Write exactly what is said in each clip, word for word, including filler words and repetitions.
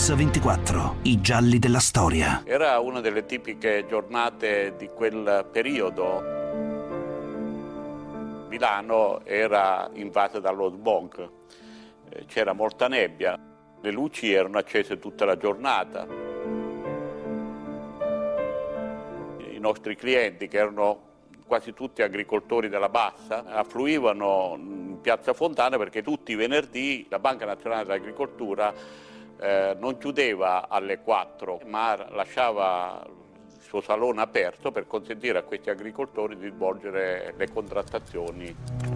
Mix ventiquattro, i gialli della storia. Era una delle tipiche giornate di quel periodo. Milano era invasa dallo smog, c'era molta nebbia, le luci erano accese tutta la giornata. I nostri clienti, che erano quasi tutti agricoltori della Bassa, affluivano in Piazza Fontana perché tutti i venerdì la Banca Nazionale dell'Agricoltura eh, non chiudeva alle quattro, ma lasciava il suo salone aperto per consentire a questi agricoltori di svolgere le contrattazioni.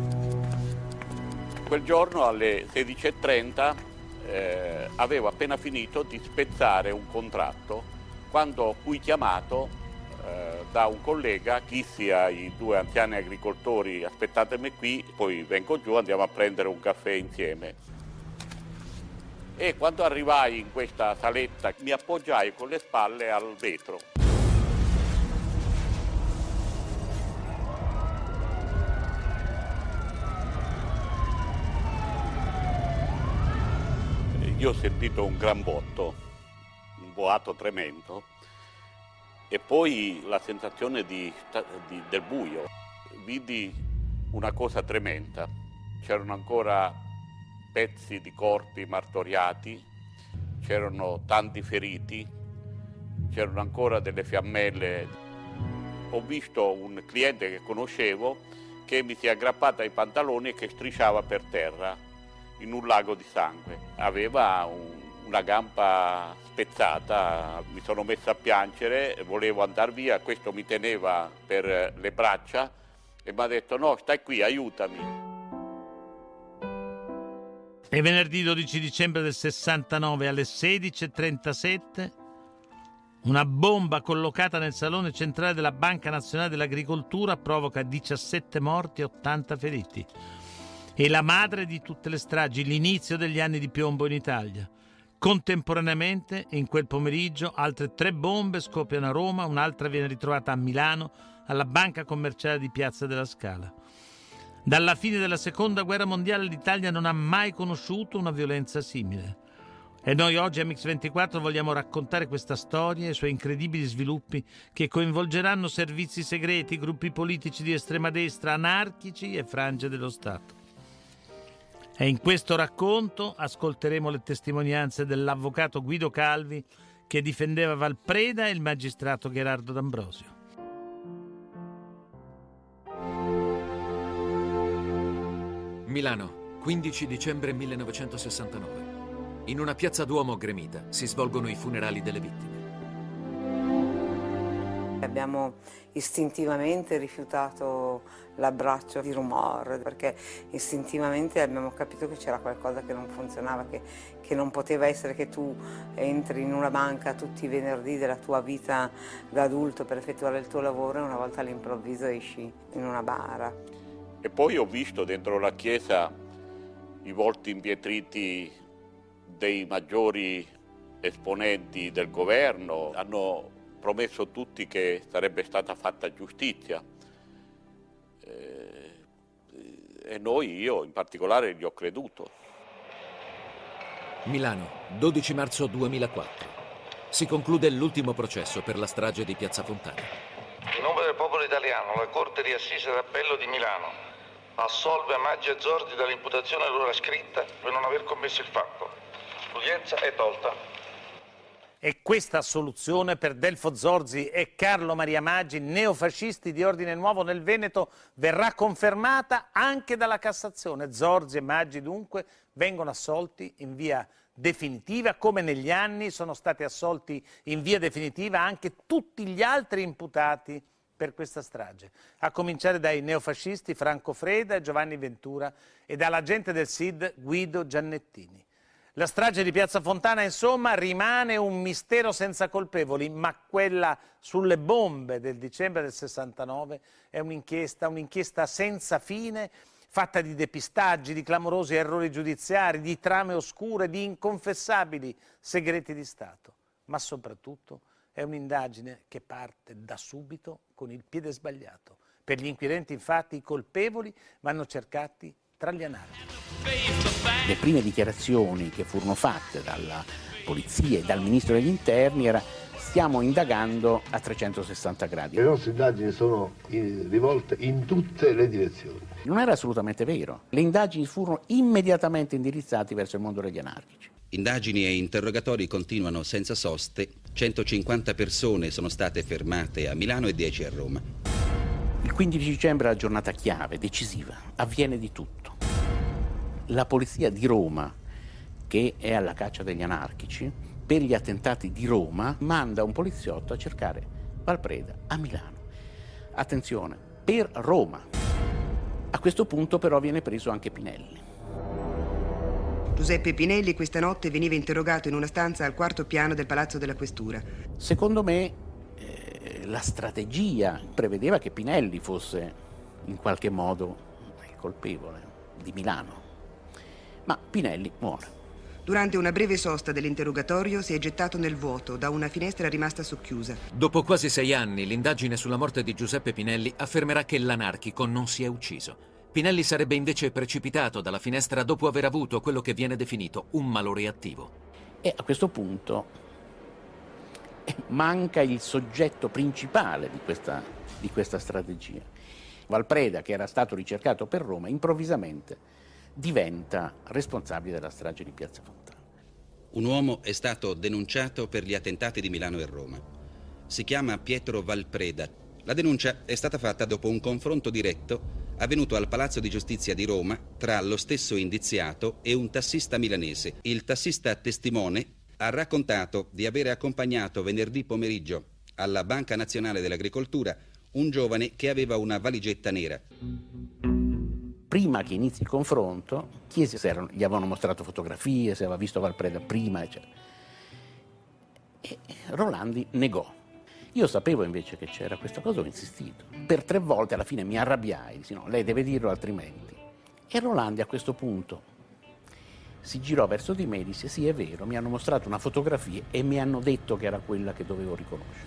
Quel giorno alle sedici e trenta eh, avevo appena finito di spezzare un contratto quando fui chiamato da un collega: dissi ai due anziani agricoltori: aspettatemi qui, poi vengo giù, andiamo a prendere un caffè insieme. E quando arrivai in questa saletta mi appoggiai con le spalle al vetro. Io ho sentito un gran botto, un boato tremendo. E poi la sensazione di, di, del buio. Vidi una cosa tremenda. C'erano ancora pezzi di corpi martoriati, c'erano tanti feriti, c'erano ancora delle fiammelle. Ho visto un cliente che conoscevo che mi si è aggrappato ai pantaloni e che strisciava per terra in un lago di sangue. Aveva un una gamba spezzata, mi sono messo a piangere, volevo andare via, questo mi teneva per le braccia e mi ha detto: no, stai qui, aiutami. E venerdì dodici dicembre del sessantanove alle sedici e trentasette una bomba collocata nel salone centrale della Banca Nazionale dell'Agricoltura provoca diciassette morti e ottanta feriti. È la madre di tutte le stragi, l'inizio degli anni di piombo in Italia. Contemporaneamente, in quel pomeriggio, altre tre bombe scoppiano a Roma, un'altra viene ritrovata a Milano, alla Banca Commerciale di Piazza della Scala. Dalla fine della Seconda Guerra Mondiale l'Italia non ha mai conosciuto una violenza simile. E noi oggi a Mix ventiquattro vogliamo raccontare questa storia e i suoi incredibili sviluppi che coinvolgeranno servizi segreti, gruppi politici di estrema destra, anarchici e frange dello Stato. E in questo racconto ascolteremo le testimonianze dell'avvocato Guido Calvi che difendeva Valpreda e il magistrato Gherardo D'Ambrosio. Milano, quindici dicembre millenovecentosessantanove. In una piazza Duomo gremita si svolgono i funerali delle vittime. Abbiamo istintivamente rifiutato l'abbraccio di rumore perché istintivamente abbiamo capito che c'era qualcosa che non funzionava, che, che non poteva essere che tu entri in una banca tutti i venerdì della tua vita da adulto per effettuare il tuo lavoro e una volta all'improvviso esci in una bara. E poi ho visto dentro la chiesa i volti impietriti dei maggiori esponenti del governo. Hanno promesso tutti che sarebbe stata fatta giustizia eh, e noi, io in particolare, gli ho creduto. Milano, dodici marzo duemilaquattro. Si conclude l'ultimo processo per la strage di Piazza Fontana. In nome del popolo italiano, la Corte di Assise d'Appello di Milano assolve Maggi e Zorzi dall'imputazione loro scritta per non aver commesso il fatto. L'udienza è tolta. E questa assoluzione per Delfo Zorzi e Carlo Maria Maggi, neofascisti di Ordine Nuovo nel Veneto, verrà confermata anche dalla Cassazione. Zorzi e Maggi dunque vengono assolti in via definitiva, come negli anni sono stati assolti in via definitiva anche tutti gli altri imputati per questa strage, a cominciare dai neofascisti Franco Freda e Giovanni Ventura e dall'agente del S I D Guido Giannettini. La strage di Piazza Fontana, insomma, rimane un mistero senza colpevoli, ma quella sulle bombe del dicembre del sessantanove è un'inchiesta, un'inchiesta senza fine, fatta di depistaggi, di clamorosi errori giudiziari, di trame oscure, di inconfessabili segreti di Stato. Ma soprattutto è un'indagine che parte da subito con il piede sbagliato. Per gli inquirenti, infatti, i colpevoli vanno cercati tra gli anarchi. Le prime dichiarazioni che furono fatte dalla polizia e dal ministro degli interni era: stiamo indagando a trecentosessanta gradi. Le nostre indagini sono rivolte in tutte le direzioni. Non era assolutamente vero. Le indagini furono immediatamente indirizzate verso il mondo degli anarchici. Indagini e interrogatori continuano senza soste. centocinquanta persone sono state fermate a Milano e dieci a Roma. Il quindici dicembre è la giornata chiave, decisiva. Avviene di tutto. La polizia di Roma, che è alla caccia degli anarchici, per gli attentati di Roma, manda un poliziotto a cercare Valpreda a Milano. Attenzione, per Roma. A questo punto però viene preso anche Pinelli. Giuseppe Pinelli questa notte veniva interrogato in una stanza al quarto piano del Palazzo della Questura. Secondo me eh, la strategia prevedeva che Pinelli fosse in qualche modo il colpevole di Milano, ma Pinelli muore. Durante una breve sosta dell'interrogatorio si è gettato nel vuoto da una finestra rimasta socchiusa. Dopo quasi sei anni, l'indagine sulla morte di Giuseppe Pinelli affermerà che l'anarchico non si è ucciso. Pinelli sarebbe invece precipitato dalla finestra dopo aver avuto quello che viene definito un malore attivo. E a questo punto manca il soggetto principale di questa, di questa strategia. Valpreda, che era stato ricercato per Roma, improvvisamente diventa responsabile della strage di Piazza Fontana. Un uomo è stato denunciato per gli attentati di Milano e Roma. Si chiama Pietro Valpreda. La denuncia è stata fatta dopo un confronto diretto avvenuto al Palazzo di Giustizia di Roma tra lo stesso indiziato e un tassista milanese. Il tassista testimone ha raccontato di avere accompagnato venerdì pomeriggio alla Banca Nazionale dell'Agricoltura un giovane che aveva una valigetta nera. Prima che inizi il confronto, chiese se erano, gli avevano mostrato fotografie, se aveva visto Valpreda prima, eccetera. E Rolandi negò. Io sapevo invece che c'era questa cosa, ho insistito. Per tre volte alla fine mi arrabbiai, dissi no, lei deve dirlo altrimenti. E Rolandi a questo punto si girò verso di me e disse sì, è vero, mi hanno mostrato una fotografia e mi hanno detto che era quella che dovevo riconoscere.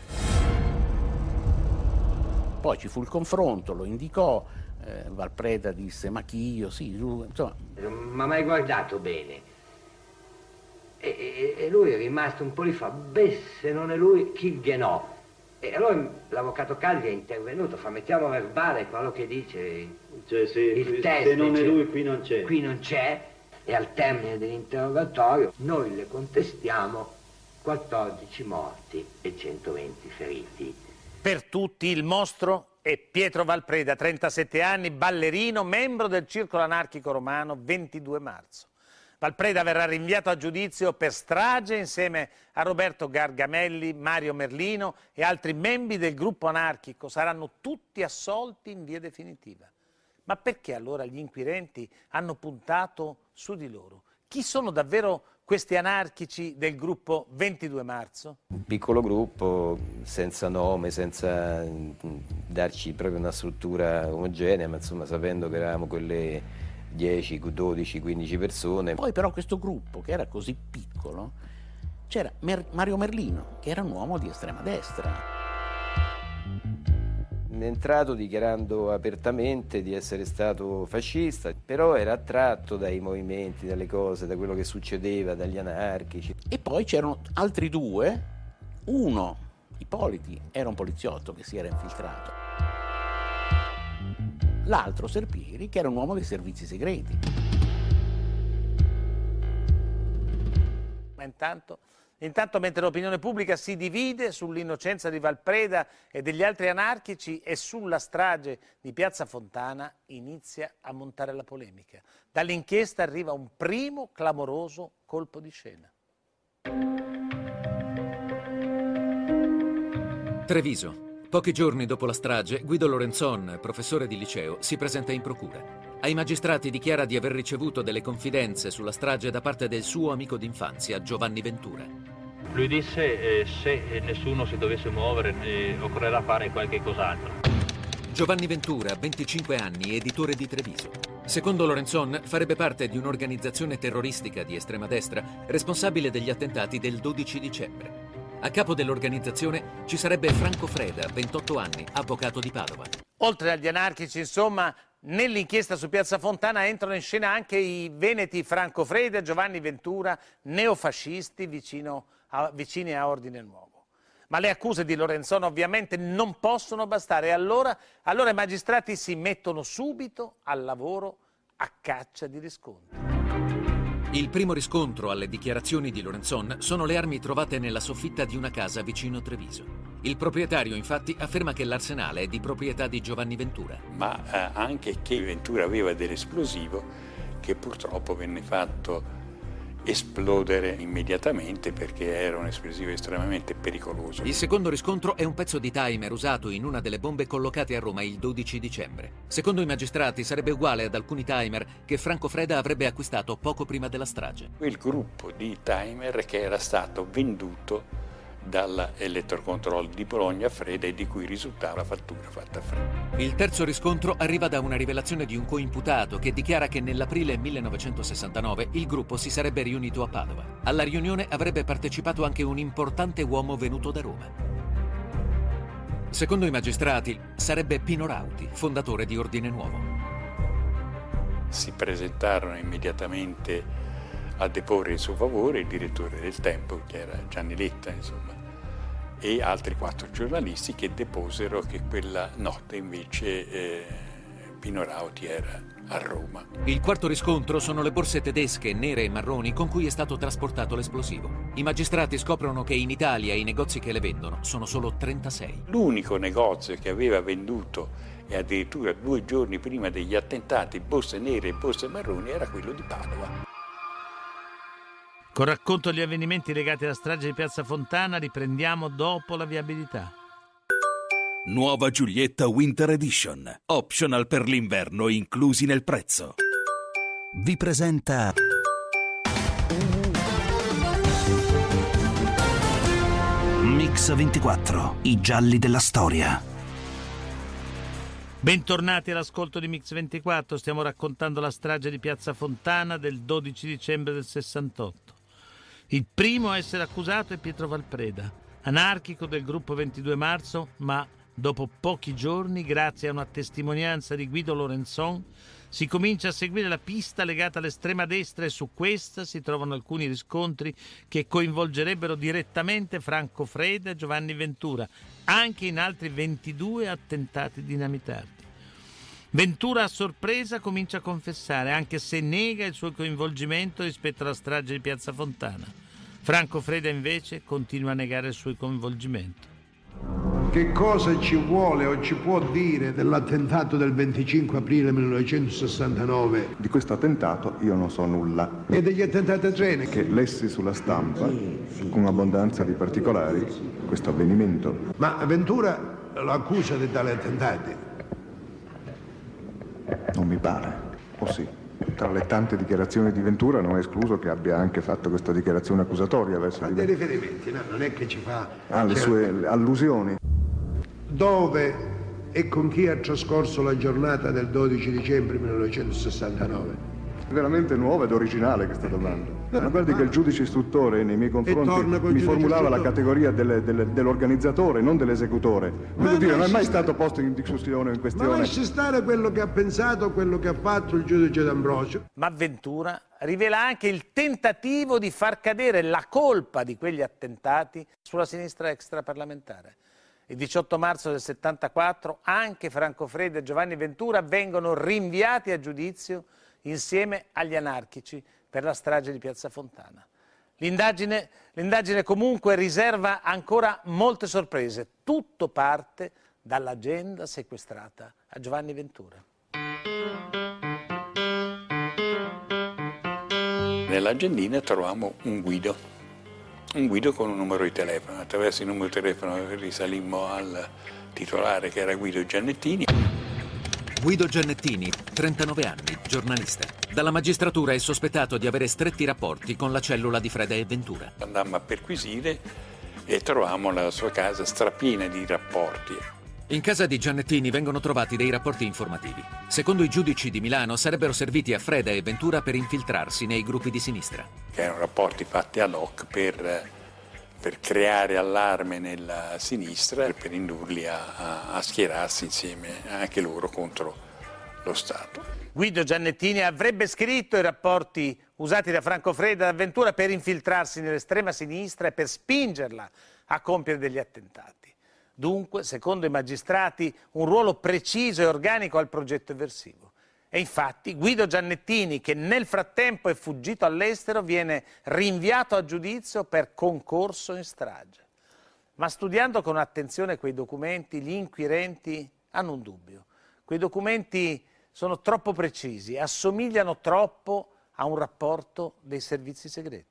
Poi ci fu il confronto, lo indicò, eh, Valpreda disse ma chi io, sì, lui, insomma. Non mi ha mai guardato bene. E, e, e lui è rimasto un po' lì, fa, beh, se non è lui, chi che no? E allora l'avvocato Calvi è intervenuto, fa mettiamo verbale quello che dice, cioè, se, il test, se non è lui qui non c'è. Qui non c'è, e al termine dell'interrogatorio noi le contestiamo quattordici morti e centoventi feriti. Per tutti il mostro è Pietro Valpreda, trentasette anni, ballerino, membro del Circolo Anarchico Romano, ventidue marzo. Valpreda verrà rinviato a giudizio per strage insieme a Roberto Gargamelli, Mario Merlino e altri membri del gruppo anarchico. Saranno tutti assolti in via definitiva. Ma perché allora gli inquirenti hanno puntato su di loro? Chi sono davvero questi anarchici del gruppo ventidue marzo? Un piccolo gruppo, senza nome, senza darci proprio una struttura omogenea, ma insomma sapendo che eravamo quelle dieci, dodici, quindici persone. Poi però questo gruppo, che era così piccolo, c'era Mer- Mario Merlino, che era un uomo di estrema destra. È entrato dichiarando apertamente di essere stato fascista, però era attratto dai movimenti, dalle cose, da quello che succedeva, dagli anarchici. E poi c'erano altri due, uno, Ippoliti, era un poliziotto che si era infiltrato. L'altro, Serpieri, che era un uomo dei servizi segreti. Ma intanto, intanto mentre l'opinione pubblica si divide sull'innocenza di Valpreda e degli altri anarchici e sulla strage di Piazza Fontana, inizia a montare la polemica. Dall'inchiesta arriva un primo clamoroso colpo di scena. Treviso. Pochi giorni dopo la strage, Guido Lorenzon, professore di liceo, si presenta in procura. Ai magistrati dichiara di aver ricevuto delle confidenze sulla strage da parte del suo amico d'infanzia, Giovanni Ventura. Lui disse eh, se nessuno si dovesse muovere eh, occorrerà fare qualche cos'altro. Giovanni Ventura, venticinque anni, editore di Treviso. Secondo Lorenzon, farebbe parte di un'organizzazione terroristica di estrema destra responsabile degli attentati del dodici dicembre. A capo dell'organizzazione ci sarebbe Franco Freda, ventotto anni, avvocato di Padova. Oltre agli anarchici, insomma, Nell'inchiesta su Piazza Fontana entrano in scena anche i veneti Franco Freda e Giovanni Ventura, neofascisti vicino a, vicini a Ordine Nuovo. Ma le accuse di Lorenzon ovviamente non possono bastare e allora, allora i magistrati si mettono subito al lavoro a caccia di riscontri. Il primo riscontro alle dichiarazioni di Lorenzon sono le armi trovate nella soffitta di una casa vicino Treviso. Il proprietario infatti afferma che l'arsenale è di proprietà di Giovanni Ventura. Ma eh, anche che Ventura aveva dell'esplosivo che purtroppo venne fatto esplodere immediatamente perché era un esplosivo estremamente pericoloso. Il secondo riscontro è un pezzo di timer usato in una delle bombe collocate a Roma il dodici dicembre. Secondo i magistrati sarebbe uguale ad alcuni timer che Franco Freda avrebbe acquistato poco prima della strage. Quel gruppo di timer che era stato venduto dalla Elettrocontrol di Bologna a Freda e di cui risultava la fattura fatta a Freda. Il terzo riscontro arriva da una rivelazione di un coimputato che dichiara che nell'aprile millenovecentosessantanove il gruppo si sarebbe riunito a Padova. Alla riunione avrebbe partecipato anche un importante uomo venuto da Roma. Secondo i magistrati sarebbe Pino Rauti, fondatore di Ordine Nuovo. Si presentarono immediatamente a deporre in suo favore il direttore del Tempo, che era Gianni Letta, insomma, e altri quattro giornalisti che deposero che quella notte invece eh, Pino Rauti era a Roma. Il quarto riscontro sono le borse tedesche nere e marroni con cui è stato trasportato l'esplosivo. I magistrati scoprono che in Italia i negozi che le vendono sono solo trentasei. L'unico negozio che aveva venduto, e addirittura due giorni prima degli attentati, borse nere e borse marroni era quello di Padova. Con racconto degli avvenimenti legati alla strage di Piazza Fontana riprendiamo dopo la viabilità. Nuova Giulietta Winter Edition. Optional per l'inverno inclusi nel prezzo. Vi presenta Mix ventiquattro, i gialli della storia. Bentornati all'ascolto di Mix ventiquattro, stiamo raccontando la strage di Piazza Fontana del dodici dicembre del sessantotto. Il primo a essere accusato è Pietro Valpreda, anarchico del gruppo ventidue marzo, ma dopo pochi giorni, grazie a una testimonianza di Guido Lorenzon, si comincia a seguire la pista legata all'estrema destra e su questa si trovano alcuni riscontri che coinvolgerebbero direttamente Franco Freda e Giovanni Ventura, anche in altri ventidue attentati dinamitati. Ventura a sorpresa comincia a confessare, anche se nega il suo coinvolgimento rispetto alla strage di Piazza Fontana. Franco Freda invece continua a negare il suo coinvolgimento. Che cosa ci vuole o ci può dire dell'attentato del venticinque aprile millenovecentosessantanove? Di questo attentato io non so nulla. E degli attentati a Treni? Che lessi sulla stampa, con abbondanza di particolari, questo avvenimento. Ma Ventura lo accusa di tali attentati? Non mi pare, o sì. Tra le tante dichiarazioni di Ventura non è escluso che abbia anche fatto questa dichiarazione accusatoria verso Ma di dei me. riferimenti, no? Non è che ci fa... Ah, le cioè... sue allusioni. Dove e con chi ha trascorso la giornata del dodici dicembre millenovecentosessantanove? Veramente nuova ed originale questa domanda. Ma guardi che il giudice istruttore nei miei confronti mi formulava la categoria delle, delle, dell'organizzatore, non dell'esecutore. Voglio dire, non è mai stato posto in discussione o in questione. Ma lasci stare quello che ha pensato, quello che ha fatto il giudice D'Ambrosio. Ma Ventura rivela anche il tentativo di far cadere la colpa di quegli attentati sulla sinistra extraparlamentare. Il diciotto marzo del settantaquattro anche Franco Freda e Giovanni Ventura vengono rinviati a giudizio insieme agli anarchici per la strage di Piazza Fontana. L'indagine, l'indagine comunque riserva ancora molte sorprese. Tutto parte dall'agenda sequestrata a Giovanni Ventura. Nell'agendina troviamo un guido, un guido con un numero di telefono. Attraverso il numero di telefono risalimmo al titolare che era Guido Giannettini. Guido Giannettini, trentanove anni, giornalista. Dalla magistratura è sospettato di avere stretti rapporti con la cellula di Freda e Ventura. Andammo a perquisire e trovammo la sua casa strapiena di rapporti. In casa di Giannettini vengono trovati dei rapporti informativi. Secondo i giudici di Milano sarebbero serviti a Freda e Ventura per infiltrarsi nei gruppi di sinistra. Che erano rapporti fatti ad hoc per, per creare allarme nella sinistra e per indurli a, a, a schierarsi insieme anche loro contro lo Stato. Guido Giannettini avrebbe scritto i rapporti usati da Franco Freda da Ventura per infiltrarsi nell'estrema sinistra e per spingerla a compiere degli attentati. Dunque, secondo i magistrati, un ruolo preciso e organico al progetto eversivo. E infatti Guido Giannettini, che nel frattempo è fuggito all'estero, viene rinviato a giudizio per concorso in strage. Ma studiando con attenzione quei documenti, gli inquirenti hanno un dubbio. Quei documenti sono troppo precisi, assomigliano troppo a un rapporto dei servizi segreti.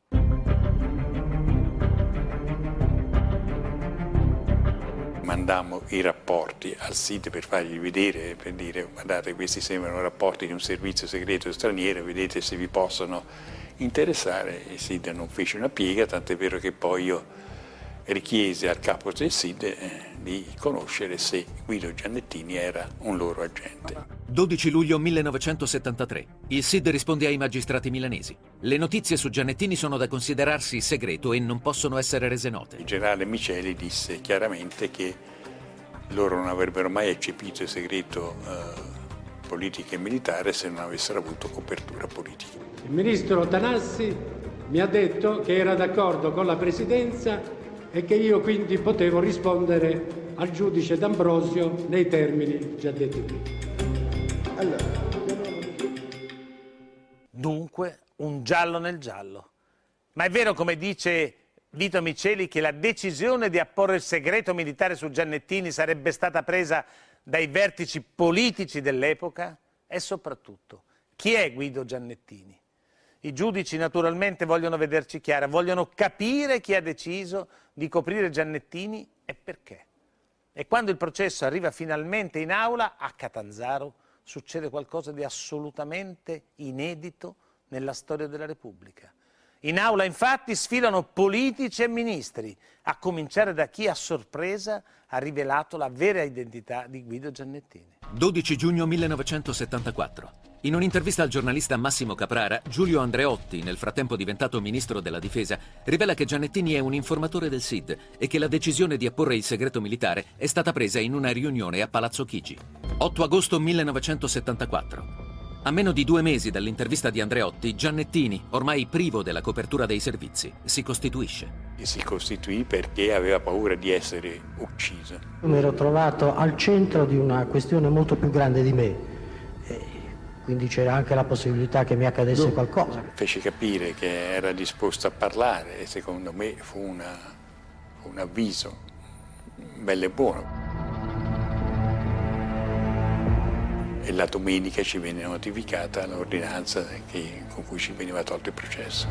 Mandammo i rapporti al S I D per fargli vedere, per dire guardate questi sembrano rapporti di un servizio segreto straniero, vedete se vi possono interessare. Il S I D non fece una piega, tant'è vero che poi io richiese al capo del S I D eh, di conoscere se Guido Giannettini era un loro agente. dodici luglio millenovecentosettantatré. Il S I D risponde ai magistrati milanesi. Le notizie su Giannettini sono da considerarsi segreto e non possono essere rese note. Il generale Miceli disse chiaramente che loro non avrebbero mai eccepito il segreto eh, politico e militare se non avessero avuto copertura politica. Il ministro Tanassi mi ha detto che era d'accordo con la Presidenza e che io quindi potevo rispondere al giudice D'Ambrosio nei termini già detti prima. Allora. Dunque, un giallo nel giallo. Ma è vero, come dice Vito Miceli, che la decisione di apporre il segreto militare su Giannettini sarebbe stata presa dai vertici politici dell'epoca? E soprattutto, chi è Guido Giannettini? I giudici naturalmente vogliono vederci chiara, vogliono capire chi ha deciso di coprire Giannettini e perché. E quando il processo arriva finalmente in aula, a Catanzaro succede qualcosa di assolutamente inedito nella storia della Repubblica. In aula infatti sfilano politici e ministri, a cominciare da chi a sorpresa ha rivelato la vera identità di Guido Giannettini. dodici giugno millenovecentosettantaquattro. In un'intervista al giornalista Massimo Caprara, Giulio Andreotti, nel frattempo diventato ministro della Difesa, rivela che Giannettini è un informatore del S I D e che la decisione di apporre il segreto militare è stata presa in una riunione a Palazzo Chigi. otto agosto millenovecentosettantaquattro. A meno di due mesi dall'intervista di Andreotti, Giannettini, ormai privo della copertura dei servizi, si costituisce. E si costituì perché aveva paura di essere ucciso. Mi ero trovato al centro di una questione molto più grande di me. Quindi c'era anche la possibilità che mi accadesse qualcosa. Fece capire che era disposto a parlare e secondo me fu, una, fu un avviso bello e buono. E la domenica ci venne notificata l'ordinanza che, con cui ci veniva tolto il processo.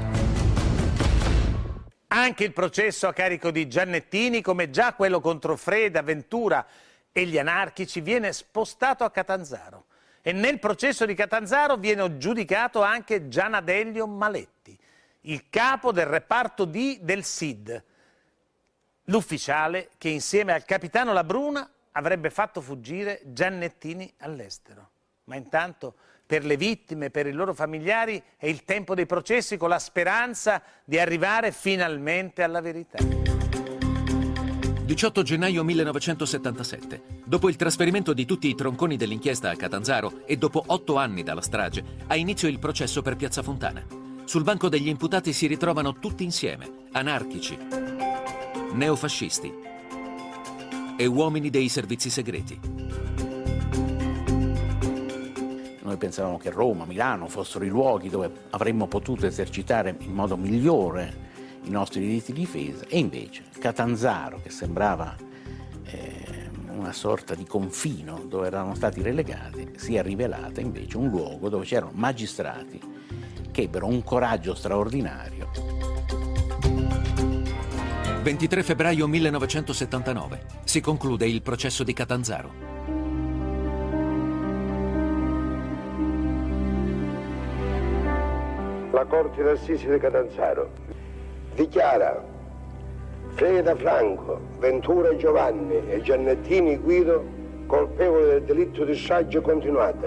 Anche il processo a carico di Giannettini, come già quello contro Freda, Ventura e gli anarchici, viene spostato a Catanzaro. E nel processo di Catanzaro viene giudicato anche Gianadelio Maletti, il capo del reparto D del S I D, l'ufficiale che insieme al capitano Labruna avrebbe fatto fuggire Giannettini all'estero. Ma intanto per le vittime, per i loro familiari è il tempo dei processi, con la speranza di arrivare finalmente alla verità. diciotto gennaio millenovecentosettantasette. Dopo il trasferimento di tutti i tronconi dell'inchiesta a Catanzaro e dopo otto anni dalla strage, ha inizio il processo per Piazza Fontana. Sul banco degli imputati si ritrovano tutti insieme, anarchici, neofascisti e uomini dei servizi segreti. Noi pensavamo che Roma, Milano fossero i luoghi dove avremmo potuto esercitare in modo migliore i nostri diritti di difesa, e invece Catanzaro, che sembrava eh, una sorta di confino dove erano stati relegati, si è rivelata invece un luogo dove c'erano magistrati che ebbero un coraggio straordinario. ventitré febbraio millenovecentosettantanove. Si conclude il processo di Catanzaro. La Corte d'Assise di Catanzaro dichiara Freda Franco, Ventura Giovanni e Giannettini Guido colpevoli del delitto di strage continuata.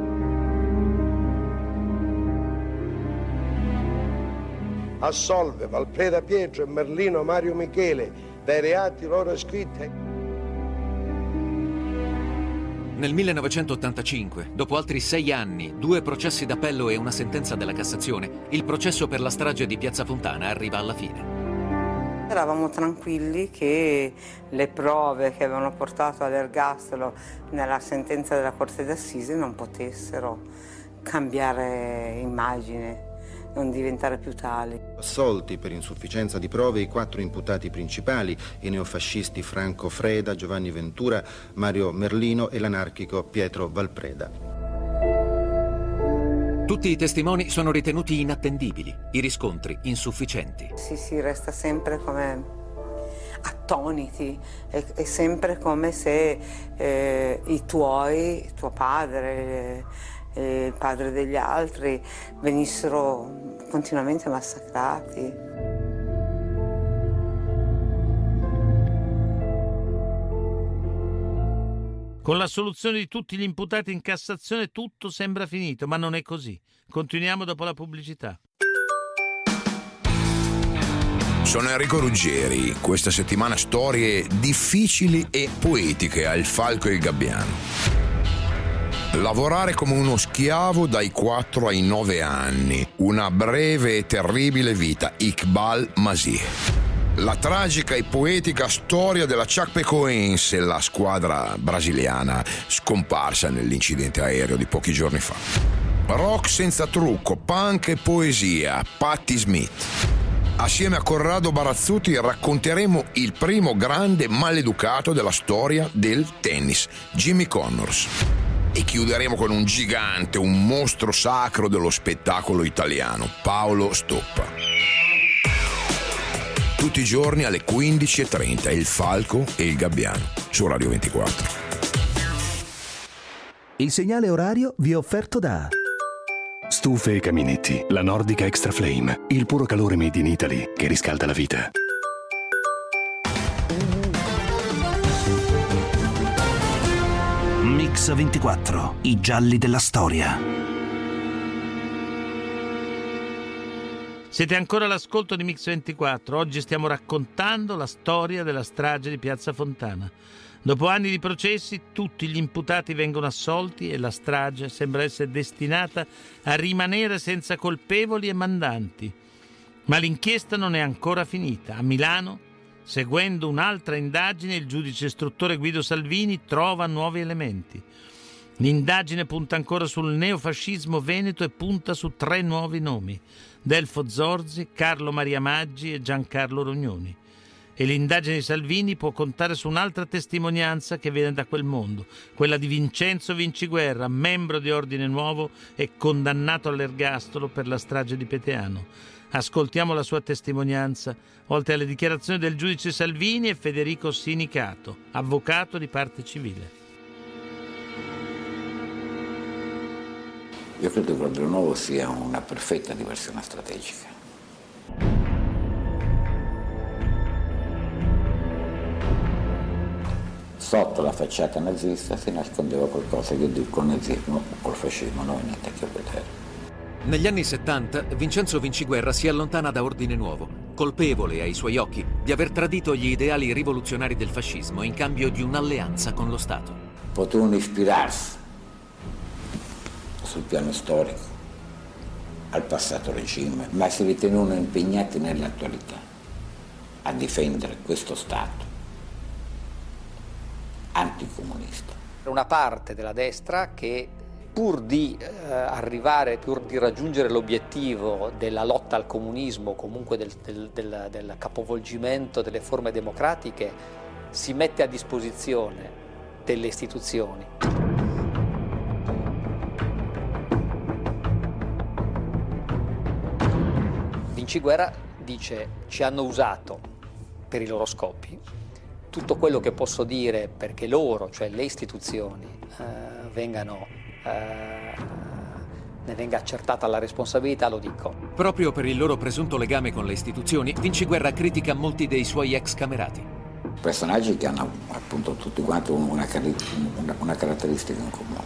Assolve Valpreda Pietro e Merlino Mario Michele dai reati loro ascritti. Nel millenovecentottantacinque, dopo altri sei anni, due processi d'appello e una sentenza della Cassazione, il processo per la strage di Piazza Fontana arriva alla fine. Eravamo tranquilli che le prove che avevano portato all'ergastolo nella sentenza della Corte d'Assise non potessero cambiare immagine, non diventare più tali. Assolti per insufficienza di prove i quattro imputati principali, i neofascisti Franco Freda, Giovanni Ventura, Mario Merlino e l'anarchico Pietro Valpreda. Tutti i testimoni sono ritenuti inattendibili, i riscontri insufficienti. Si, si resta sempre come attoniti, è, è sempre come se eh, i tuoi, tuo padre, eh, il padre degli altri, venissero continuamente massacrati. Con l'assoluzione di tutti gli imputati in Cassazione tutto sembra finito, ma non è così. Continuiamo dopo la pubblicità. Sono Enrico Ruggeri. Questa settimana storie difficili e poetiche al Falco e il Gabbiano. Lavorare come uno schiavo dai quattro ai nove anni. Una breve e terribile vita. Iqbal Masih. La tragica e poetica storia della Chapecoense, la squadra brasiliana scomparsa nell'incidente aereo di pochi giorni fa. Rock senza trucco, punk e poesia, Patti Smith. Assieme a Corrado Barazzuti racconteremo il primo grande maleducato della storia del tennis, Jimmy Connors. E chiuderemo con un gigante, un mostro sacro dello spettacolo italiano, Paolo Stoppa. Tutti i giorni alle quindici e trenta, Il Falco e il Gabbiano, su Radio ventiquattro. Il segnale orario vi è offerto da Stufe e Caminetti, la Nordica Extra Flame, il puro calore made in Italy che riscalda la vita. Mix ventiquattro, i gialli della storia. Siete ancora all'ascolto di Mix ventiquattro. Oggi stiamo raccontando la storia della strage di Piazza Fontana. Dopo anni di processi, tutti gli imputati vengono assolti e la strage sembra essere destinata a rimanere senza colpevoli e mandanti. Ma l'inchiesta non è ancora finita. A Milano, seguendo un'altra indagine, il giudice istruttore Guido Salvini trova nuovi elementi. L'indagine punta ancora sul neofascismo veneto e punta su tre nuovi nomi: Delfo Zorzi, Carlo Maria Maggi e Giancarlo Rognoni. E l'indagine di Salvini può contare su un'altra testimonianza che viene da quel mondo, quella di Vincenzo Vinciguerra, membro di Ordine Nuovo e condannato all'ergastolo per la strage di Peteano. Ascoltiamo la sua testimonianza, oltre alle dichiarazioni del giudice Salvini e Federico Sinicato, avvocato di parte civile. Io credo che Ordine Nuovo sia una perfetta diversione strategica. Sotto la facciata nazista si nascondeva qualcosa che col nazismo o col fascismo non ha niente a che vedere. Negli anni settanta Vincenzo Vinciguerra si allontana da Ordine Nuovo, colpevole ai suoi occhi di aver tradito gli ideali rivoluzionari del fascismo in cambio di un'alleanza con lo Stato. Potevano ispirarsi sul piano storico al passato regime, ma si ritenevano impegnati nell'attualità a difendere questo Stato anticomunista. Una parte della destra che pur di eh, arrivare, pur di raggiungere l'obiettivo della lotta al comunismo, comunque del, del, del, del capovolgimento delle forme democratiche, si mette a disposizione delle istituzioni. Vinciguerra dice: ci hanno usato per i loro scopi. Tutto quello che posso dire perché loro, cioè le istituzioni, eh, vengano, eh, ne venga accertata la responsabilità, lo dico. Proprio per il loro presunto legame con le istituzioni, Vinciguerra critica molti dei suoi ex camerati. Personaggi che hanno appunto tutti quanti una, una, una caratteristica in comune: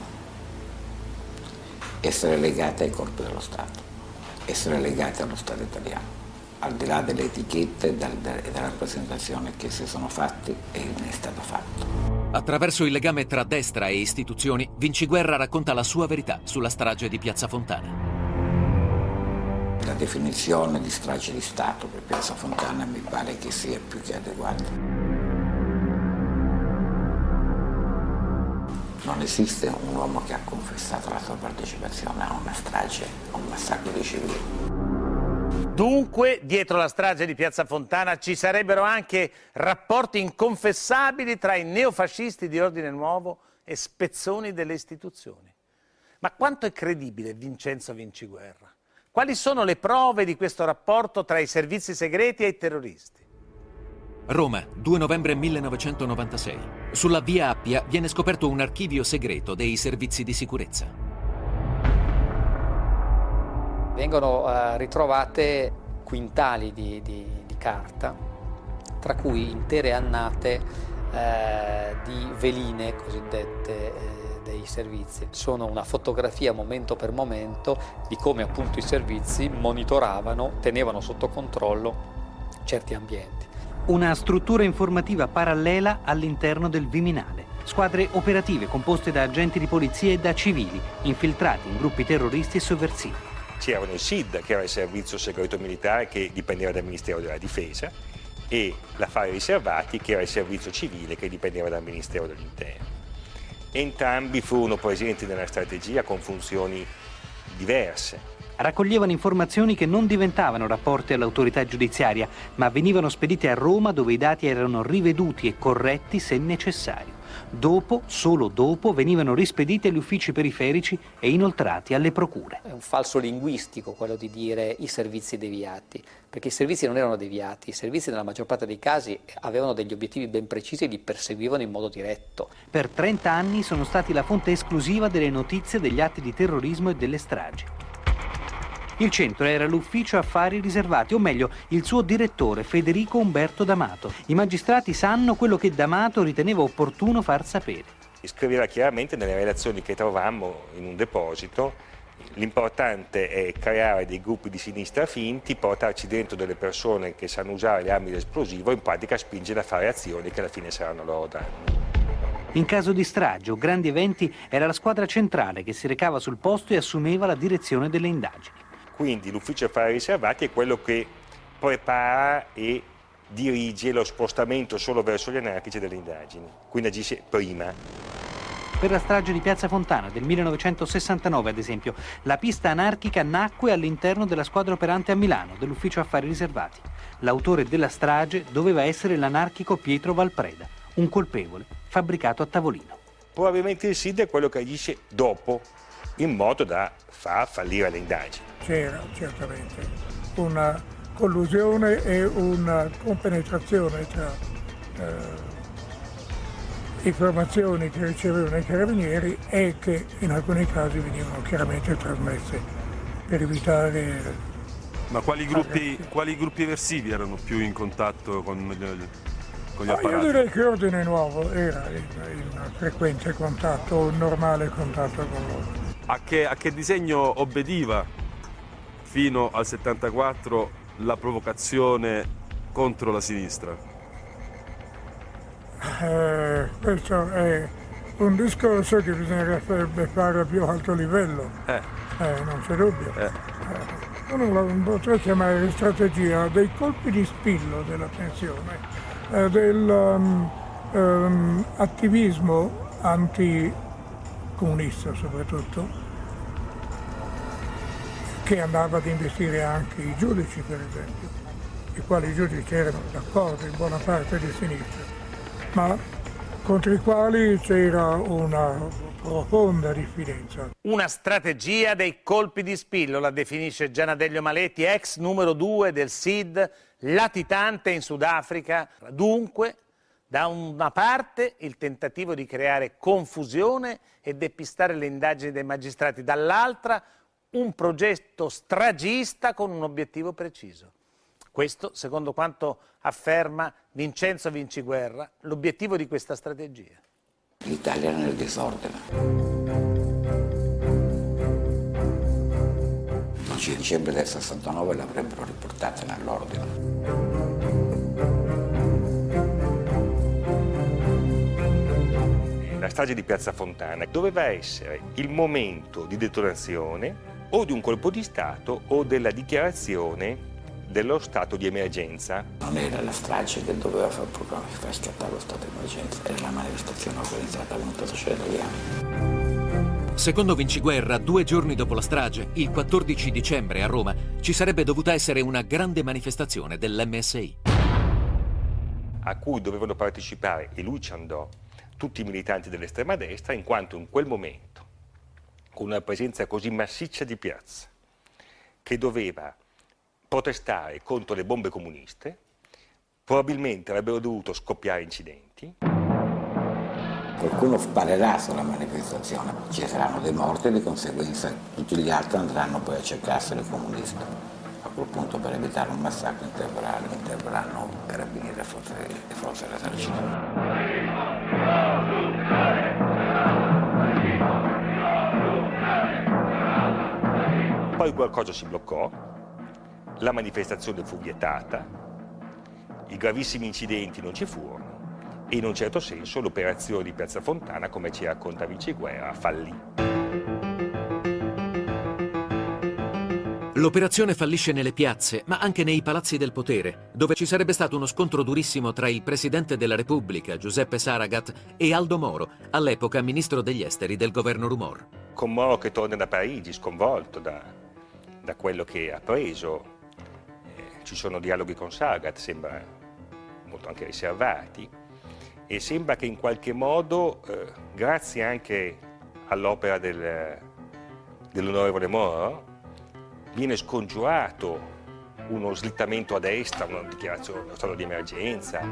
essere legati ai corpi dello Stato, essere legati allo Stato italiano, al di là delle etichette e della rappresentazione che si sono fatti e ne è stato fatto. Attraverso il legame tra destra e istituzioni, Vinciguerra racconta la sua verità sulla strage di Piazza Fontana. La definizione di strage di Stato per Piazza Fontana mi pare che sia più che adeguata. Non esiste un uomo che ha confessato la sua partecipazione a una strage, a un massacro di civili. Dunque, dietro la strage di Piazza Fontana ci sarebbero anche rapporti inconfessabili tra i neofascisti di Ordine Nuovo e spezzoni delle istituzioni. Ma quanto è credibile Vincenzo Vinciguerra? Quali sono le prove di questo rapporto tra i servizi segreti e i terroristi? Roma, due novembre millenovecentonovantasei. Sulla via Appia viene scoperto un archivio segreto dei servizi di sicurezza. Vengono uh, ritrovate quintali di, di, di carta, tra cui intere annate uh, di veline cosiddette uh, dei servizi. Sono una fotografia momento per momento di come appunto i servizi monitoravano, tenevano sotto controllo certi ambienti. Una struttura informativa parallela all'interno del Viminale. Squadre operative composte da agenti di polizia e da civili, infiltrati in gruppi terroristi e sovversivi. C'erano il S I D, che era il servizio segreto militare che dipendeva dal Ministero della Difesa, e l'affari riservati, che era il servizio civile che dipendeva dal Ministero dell'Interno. Entrambi furono presenti nella strategia con funzioni diverse. Raccoglievano informazioni che non diventavano rapporti all'autorità giudiziaria, ma venivano spedite a Roma, dove i dati erano riveduti e corretti se necessario. Dopo, solo dopo, venivano rispediti agli uffici periferici e inoltrati alle procure. È un falso linguistico quello di dire i servizi deviati, perché i servizi non erano deviati, i servizi nella maggior parte dei casi avevano degli obiettivi ben precisi e li perseguivano in modo diretto. Per trenta anni sono stati la fonte esclusiva delle notizie degli atti di terrorismo e delle stragi. Il centro era l'ufficio affari riservati, o meglio, il suo direttore Federico Umberto D'Amato. I magistrati sanno quello che D'Amato riteneva opportuno far sapere. Scriveva chiaramente nelle relazioni che trovammo in un deposito: l'importante è creare dei gruppi di sinistra finti, portarci dentro delle persone che sanno usare le armi d'esplosivo e in pratica spingere a fare azioni che alla fine saranno loro danno. In caso di strage o grandi eventi era la squadra centrale che si recava sul posto e assumeva la direzione delle indagini. Quindi l'ufficio affari riservati è quello che prepara e dirige lo spostamento solo verso gli anarchici delle indagini, quindi agisce prima. Per la strage di Piazza Fontana del millenovecentosessantanove, ad esempio, la pista anarchica nacque all'interno della squadra operante a Milano, dell'ufficio affari riservati. L'autore della strage doveva essere l'anarchico Pietro Valpreda, un colpevole fabbricato a tavolino. Probabilmente il S I D è quello che agisce dopo, in modo da far fallire le indagini. C'era certamente una collusione e una compenetrazione tra eh, informazioni che ricevevano i carabinieri e che in alcuni casi venivano chiaramente trasmesse per evitare... Ma quali gruppi, quali gruppi eversivi erano più in contatto con gli, con gli no, apparati? Io direi che Ordine Nuovo era in, in frequente contatto, un normale contatto con loro. A che, a che disegno obbediva fino al settantaquattro la provocazione contro la sinistra? Eh, questo è un discorso che bisognerebbe fare a più alto livello, eh. Eh, non c'è dubbio. Eh. Eh, non la potrei chiamare strategia dei colpi di spillo della tensione, eh, del um, um, attivismo anticomunista soprattutto, che andava ad investire anche i giudici, per esempio, i quali i giudici erano d'accordo in buona parte di sinistra, ma contro i quali c'era una profonda diffidenza. Una strategia dei colpi di spillo, la definisce Gianadello Maletti, ex numero due del S I D, latitante in Sudafrica. Dunque, da una parte il tentativo di creare confusione e depistare le indagini dei magistrati, dall'altra un progetto stragista con un obiettivo preciso. Questo, secondo quanto afferma Vincenzo Vinciguerra, l'obiettivo di questa strategia. L'Italia era nel disordine. Il dodici dicembre del sessantanove l'avrebbero riportata nell'ordine. strage di Piazza Fontana doveva essere il momento di detonazione o di un colpo di Stato o della dichiarazione dello stato di emergenza. Non era la strage che doveva far, far scattare lo stato di emergenza, era la manifestazione organizzata venuta da Italiani. Secondo Vinciguerra, due giorni dopo la strage, il quattordici dicembre a Roma, ci sarebbe dovuta essere una grande manifestazione dell'M S I. A cui dovevano partecipare, e lui ci andò, tutti i militanti dell'estrema destra, in quanto in quel momento, con una presenza così massiccia di piazza, che doveva protestare contro le bombe comuniste, probabilmente avrebbero dovuto scoppiare incidenti. Qualcuno sparerà sulla manifestazione, ci saranno dei morti e di conseguenza tutti gli altri andranno poi a cercarsene i comunisti. A quel punto, per evitare un massacro, interverranno, interverranno carabinieri e forze, e forze dell'esercito. Poi qualcosa si bloccò, la manifestazione fu vietata, i gravissimi incidenti non ci furono e in un certo senso l'operazione di Piazza Fontana, come ci racconta Vinciguerra, fallì. L'operazione fallisce nelle piazze, ma anche nei palazzi del potere, dove ci sarebbe stato uno scontro durissimo tra il Presidente della Repubblica, Giuseppe Saragat, e Aldo Moro, all'epoca Ministro degli Esteri del governo Rumor. Con Moro che torna da Parigi, sconvolto da, da quello che ha preso, eh, ci sono dialoghi con Saragat, sembra molto anche riservati, e sembra che in qualche modo, eh, grazie anche all'opera del, dell'onorevole Moro, viene scongiurato uno slittamento a destra, una dichiarazione, uno stato di emergenza.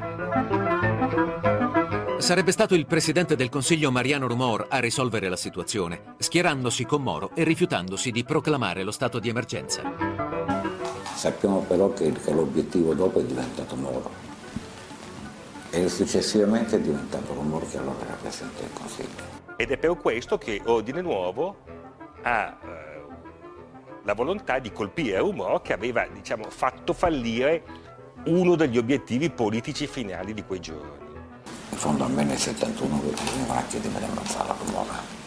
Sarebbe stato il presidente del Consiglio Mariano Rumor a risolvere la situazione, schierandosi con Moro e rifiutandosi di proclamare lo stato di emergenza. Sappiamo però che, che l'obiettivo dopo è diventato Moro. E successivamente è diventato Rumor che allora era Presidente del Consiglio. Ed è per questo che Ordine Nuovo ha eh, la volontà di colpire Rumor, che aveva, diciamo, fatto fallire uno degli obiettivi politici finali di quei giorni. In fondo a me nel settantuno che venivano a chiedermi di ammazzare Rumor.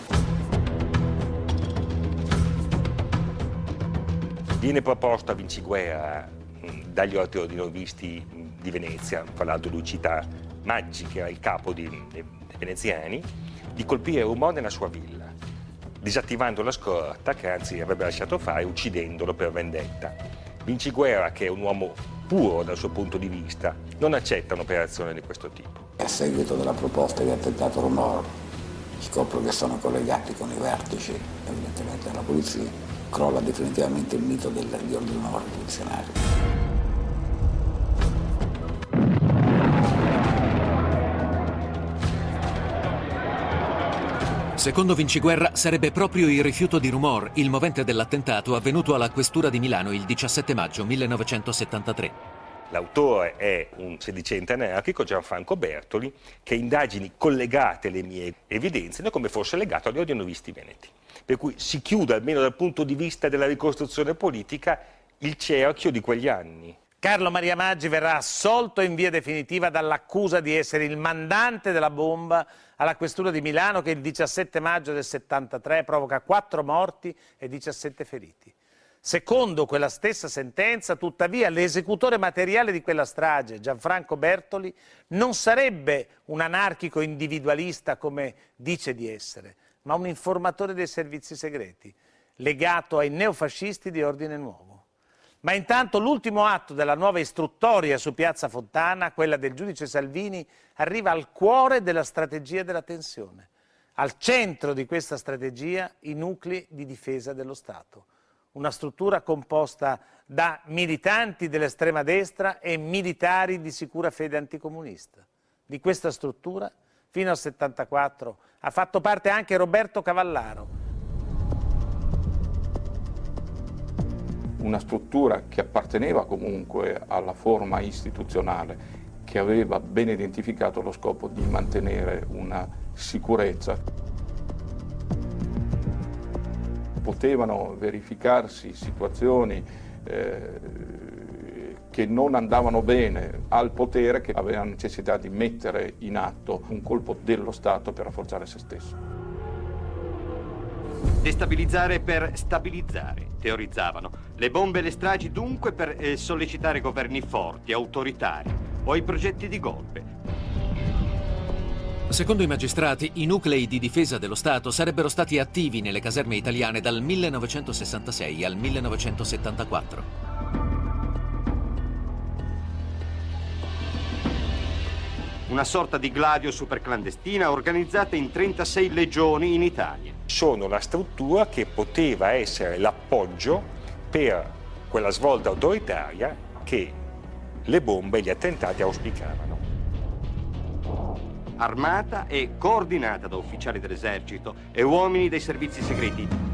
Viene proposto a Vinciguerra dagli ordinovisti di Venezia, tra l'altro lui cita Maggi, che era il capo di, dei, dei veneziani, di colpire Rumor nella sua villa, disattivando la scorta che anzi avrebbe lasciato fare, uccidendolo per vendetta. Vinciguerra, che è un uomo puro dal suo punto di vista, non accetta un'operazione di questo tipo. A seguito della proposta di attentato Rumor, scopro che sono collegati con i vertici, evidentemente della polizia, crolla definitivamente il mito del, di Ordine Nuovo rivoluzionario. Secondo Vinciguerra sarebbe proprio il rifiuto di Rumor il movente dell'attentato avvenuto alla questura di Milano il diciassette maggio millenovecentosettantatré. L'autore è un sedicente anarchico, Gianfranco Bertoli, che indagini collegate alle mie evidenziano come fosse legato agli ordinovisti veneti. Per cui si chiude, almeno dal punto di vista della ricostruzione politica, il cerchio di quegli anni. Carlo Maria Maggi verrà assolto in via definitiva dall'accusa di essere il mandante della bomba alla questura di Milano che il diciassette maggio del settantatré provoca quattro morti e diciassette feriti. Secondo quella stessa sentenza, tuttavia, l'esecutore materiale di quella strage, Gianfranco Bertoli, non sarebbe un anarchico individualista come dice di essere, ma un informatore dei servizi segreti, legato ai neofascisti di Ordine Nuovo. Ma intanto l'ultimo atto della nuova istruttoria su Piazza Fontana, quella del giudice Salvini, arriva al cuore della strategia della tensione. Al centro di questa strategia i nuclei di difesa dello Stato. Una struttura composta da militanti dell'estrema destra e militari di sicura fede anticomunista. Di questa struttura, fino al settantaquattro, ha fatto parte anche Roberto Cavallaro. Una struttura che apparteneva comunque alla forma istituzionale, che aveva ben identificato lo scopo di mantenere una sicurezza. Potevano verificarsi situazioni eh, che non andavano bene al potere, che aveva necessità di mettere in atto un colpo dello Stato per rafforzare se stesso. Destabilizzare per stabilizzare, teorizzavano. Le bombe e le stragi dunque per eh, sollecitare governi forti, autoritari o i progetti di golpe. Secondo i magistrati, i nuclei di difesa dello Stato sarebbero stati attivi nelle caserme italiane dal millenovecentosessantasei al millenovecentosettantaquattro. Una sorta di Gladio superclandestina organizzata in trentasei legioni in Italia. Sono la struttura che poteva essere l'appoggio per quella svolta autoritaria che le bombe e gli attentati auspicavano. Armata e coordinata da ufficiali dell'esercito e uomini dei servizi segreti.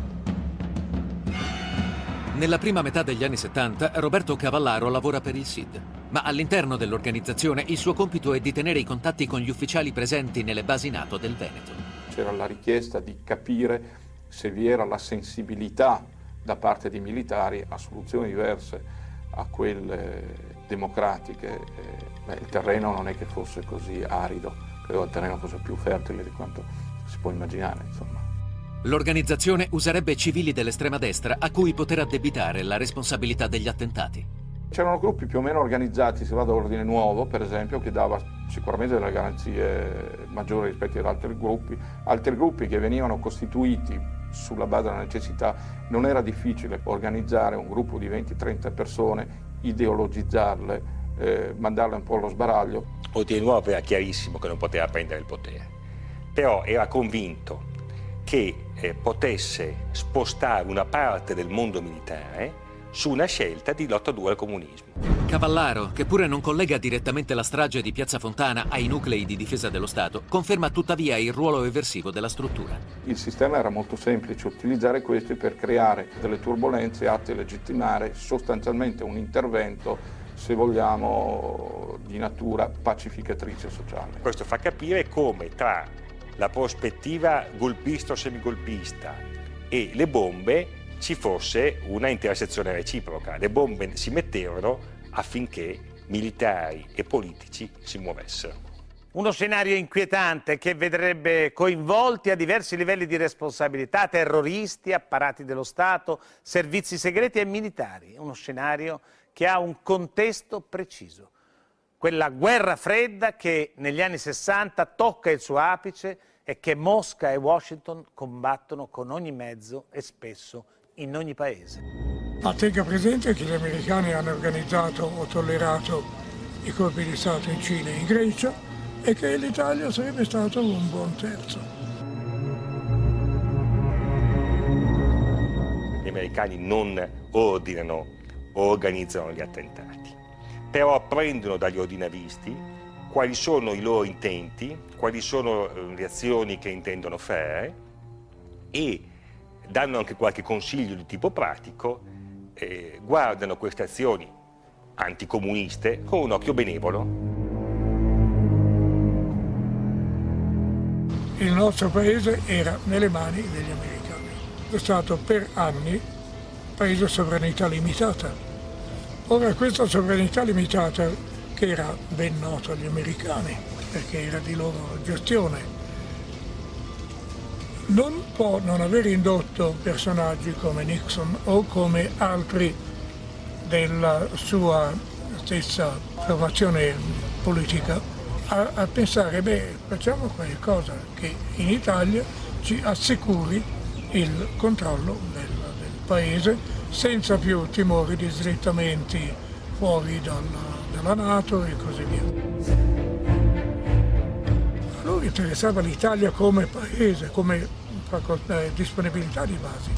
Nella prima metà degli anni settanta, Roberto Cavallaro lavora per il S I D, ma all'interno dell'organizzazione il suo compito è di tenere i contatti con gli ufficiali presenti nelle basi NATO del Veneto. C'era la richiesta di capire se vi era la sensibilità da parte dei militari a soluzioni diverse a quelle democratiche. Beh, il terreno non è che fosse così arido, credo il terreno fosse più fertile di quanto si può immaginare, insomma. L'organizzazione userebbe civili dell'estrema destra a cui poter addebitare la responsabilità degli attentati. C'erano gruppi più o meno organizzati, se vado all'Ordine Nuovo per esempio, che dava sicuramente delle garanzie maggiori rispetto ad altri gruppi, altri gruppi che venivano costituiti sulla base della necessità. Non era difficile organizzare un gruppo di venti trenta persone, ideologizzarle, eh, mandarle un po' allo sbaraglio. Ordine Nuovo era chiarissimo che non poteva prendere il potere, però era convinto che eh, potesse spostare una parte del mondo militare su una scelta di lotta dura al comunismo. Cavallaro, che pure non collega direttamente la strage di Piazza Fontana ai nuclei di difesa dello Stato, conferma tuttavia il ruolo eversivo della struttura. Il sistema era molto semplice, utilizzare questi per creare delle turbolenze atte a legittimare sostanzialmente un intervento, se vogliamo, di natura pacificatrice sociale. Questo fa capire come tra la prospettiva golpista o semigolpista e le bombe ci fosse una intersezione reciproca. Le bombe si mettevano affinché militari e politici si muovessero. Uno scenario inquietante che vedrebbe coinvolti a diversi livelli di responsabilità terroristi, apparati dello Stato, servizi segreti e militari. Uno scenario che ha un contesto preciso. Quella guerra fredda che negli anni sessanta tocca il suo apice e che Mosca e Washington combattono con ogni mezzo e spesso in ogni paese. Ma tenga presente che gli americani hanno organizzato o tollerato i colpi di Stato in Cile e in Grecia e che l'Italia sarebbe stato un buon terzo. Gli americani non ordinano o organizzano gli attentati, però apprendono dagli ordinavisti quali sono i loro intenti, quali sono le azioni che intendono fare e danno anche qualche consiglio di tipo pratico, eh, guardano queste azioni anticomuniste con un occhio benevolo. Il nostro paese era nelle mani degli americani. È stato per anni paese a sovranità limitata. Ora questa sovranità limitata, che era ben noto agli americani, perché era di loro gestione, non può non aver indotto personaggi come Nixon o come altri della sua stessa formazione politica a, a pensare, beh, facciamo qualcosa che in Italia ci assicuri il controllo del, del paese senza più timori di slittamenti fuori dalla, dalla NATO e così via. A loro interessava l'Italia come paese, come eh, disponibilità di basi.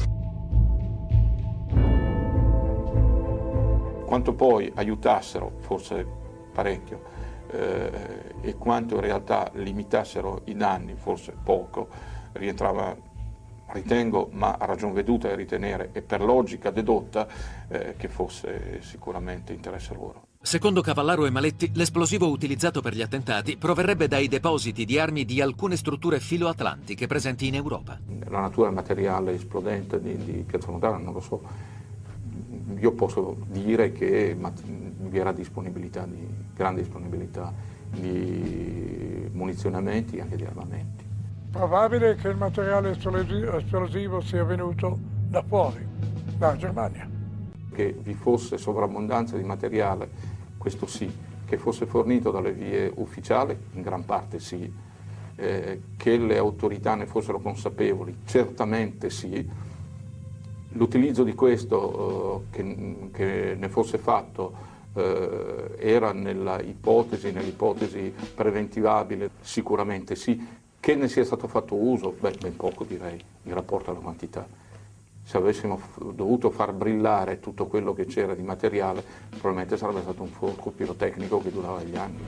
Quanto poi aiutassero, forse parecchio, eh, e quanto in realtà limitassero i danni, forse poco, rientrava, ritengo, ma a ragion veduta e ritenere e per logica dedotta, eh, che fosse sicuramente interesse loro. Secondo Cavallaro e Maletti, l'esplosivo utilizzato per gli attentati proverrebbe dai depositi di armi di alcune strutture filoatlantiche presenti in Europa. La natura materiale esplodente di, di Piazza Fontana non lo so. Io posso dire che vi era disponibilità di, grande disponibilità di munizionamenti e anche di armamenti. Probabile che il materiale esplosivo sia venuto da fuori, dalla Germania. Che vi fosse sovrabbondanza di materiale, questo sì, che fosse fornito dalle vie ufficiali, in gran parte sì, eh, che le autorità ne fossero consapevoli, certamente sì. L'utilizzo di questo, eh, che, che ne fosse fatto, eh, era nella ipotesi, nell'ipotesi preventivabile, sicuramente sì. Che ne sia stato fatto uso? Beh, ben poco direi, in rapporto alla quantità. Se avessimo dovuto far brillare tutto quello che c'era di materiale, probabilmente sarebbe stato un fuoco pirotecnico che durava gli anni.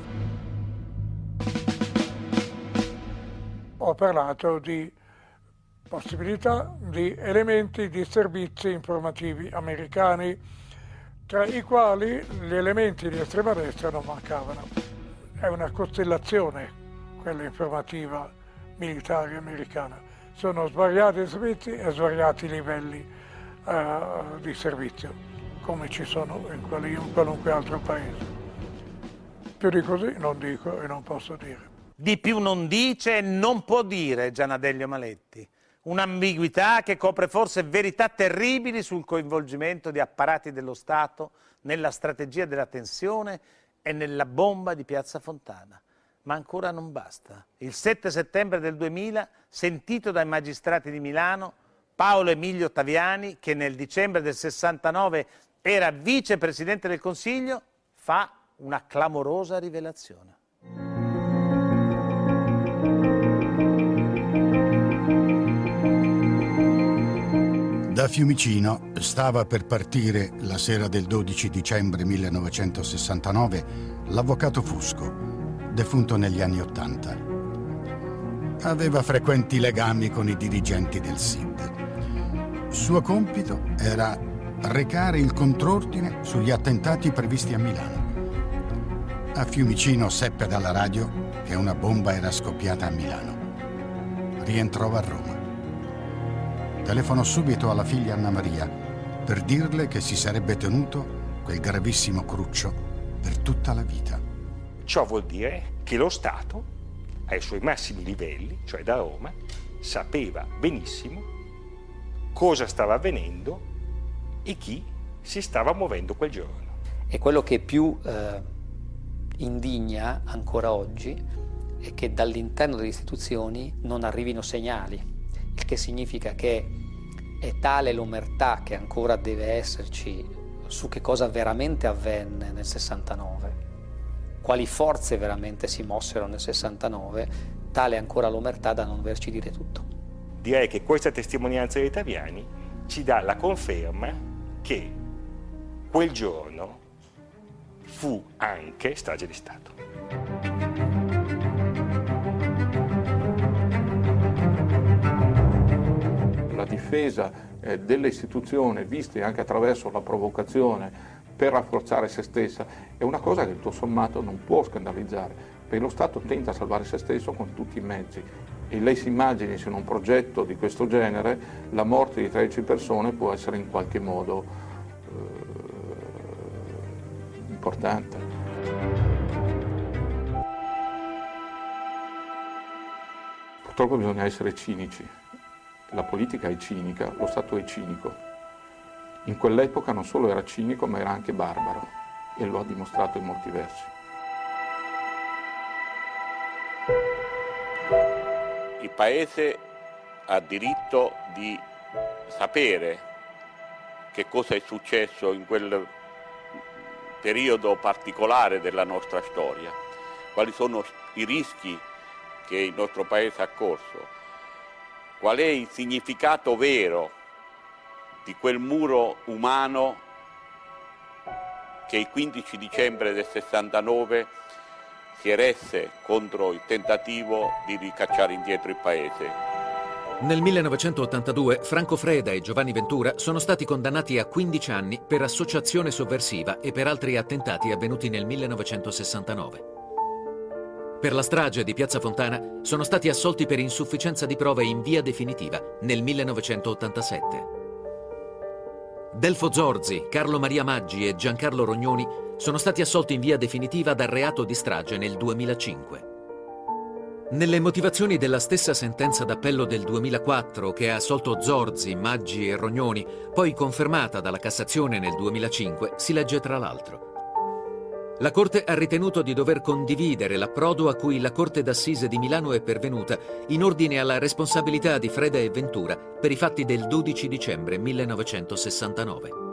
Ho parlato di possibilità di elementi di servizi informativi americani, tra i quali gli elementi di estrema destra non mancavano. È una costellazione, quella informativa militare americana. Sono svariati servizi e svariati livelli uh, di servizio, come ci sono in, quali, in qualunque altro paese. Più di così non dico e non posso dire. Di più non dice e non può dire Gianadello Maletti. Un'ambiguità che copre forse verità terribili sul coinvolgimento di apparati dello Stato nella strategia della tensione e nella bomba di Piazza Fontana. Ma ancora non basta. Il sette settembre del duemila, sentito dai magistrati di Milano, Paolo Emilio Taviani, che nel dicembre del sessantanove era vicepresidente del Consiglio, fa una clamorosa rivelazione. Da Fiumicino stava per partire la sera del dodici dicembre millenovecentosessantanove l'avvocato Fusco, defunto negli anni Ottanta. Aveva frequenti legami con i dirigenti del S I D. Suo compito era recare il contrordine sugli attentati previsti a Milano. A Fiumicino seppe dalla radio che una bomba era scoppiata a Milano. Rientrò a Roma. Telefonò subito alla figlia Anna Maria per dirle che si sarebbe tenuto quel gravissimo cruccio per tutta la vita. Ciò vuol dire che lo Stato, ai suoi massimi livelli, cioè da Roma, sapeva benissimo cosa stava avvenendo e chi si stava muovendo quel giorno. E quello che più eh, indigna ancora oggi è che dall'interno delle istituzioni non arrivino segnali, il che significa che è tale l'omertà che ancora deve esserci su che cosa veramente avvenne nel sessantanove, quali forze veramente si mossero nel sessantanove, tale ancora l'omertà da non doverci dire tutto. Direi che questa testimonianza dei Taviani ci dà la conferma che quel giorno fu anche strage di Stato. La difesa eh, delle istituzioni, viste anche attraverso la provocazione per rafforzare se stessa, è una cosa che tutto sommato non può scandalizzare, perché lo Stato tenta a salvare se stesso con tutti i mezzi. E lei si immagini se in un progetto di questo genere la morte di tredici persone può essere in qualche modo eh, importante. Purtroppo bisogna essere cinici. La politica è cinica, lo Stato è cinico. In quell'epoca non solo era cinico, ma era anche barbaro, e lo ha dimostrato in molti versi. Il Paese ha diritto di sapere che cosa è successo in quel periodo particolare della nostra storia, quali sono i rischi che il nostro Paese ha corso, qual è il significato vero di quel muro umano che il quindici dicembre del sessantanove si eresse contro il tentativo di ricacciare indietro il Paese. Nel millenovecentottantadue Franco Freda e Giovanni Ventura sono stati condannati a quindici anni per associazione sovversiva e per altri attentati avvenuti nel millenovecentosessantanove. Per la strage di Piazza Fontana sono stati assolti per insufficienza di prove in via definitiva nel millenovecentottantasette. Delfo Zorzi, Carlo Maria Maggi e Giancarlo Rognoni sono stati assolti in via definitiva dal reato di strage nel duemilacinque. Nelle motivazioni della stessa sentenza d'appello del duemilaquattro, che ha assolto Zorzi, Maggi e Rognoni, poi confermata dalla Cassazione nel duemilacinque, si legge tra l'altro: la Corte ha ritenuto di dover condividere l'approdo a cui la Corte d'Assise di Milano è pervenuta in ordine alla responsabilità di Freda e Ventura per i fatti del dodici dicembre millenovecentosessantanove.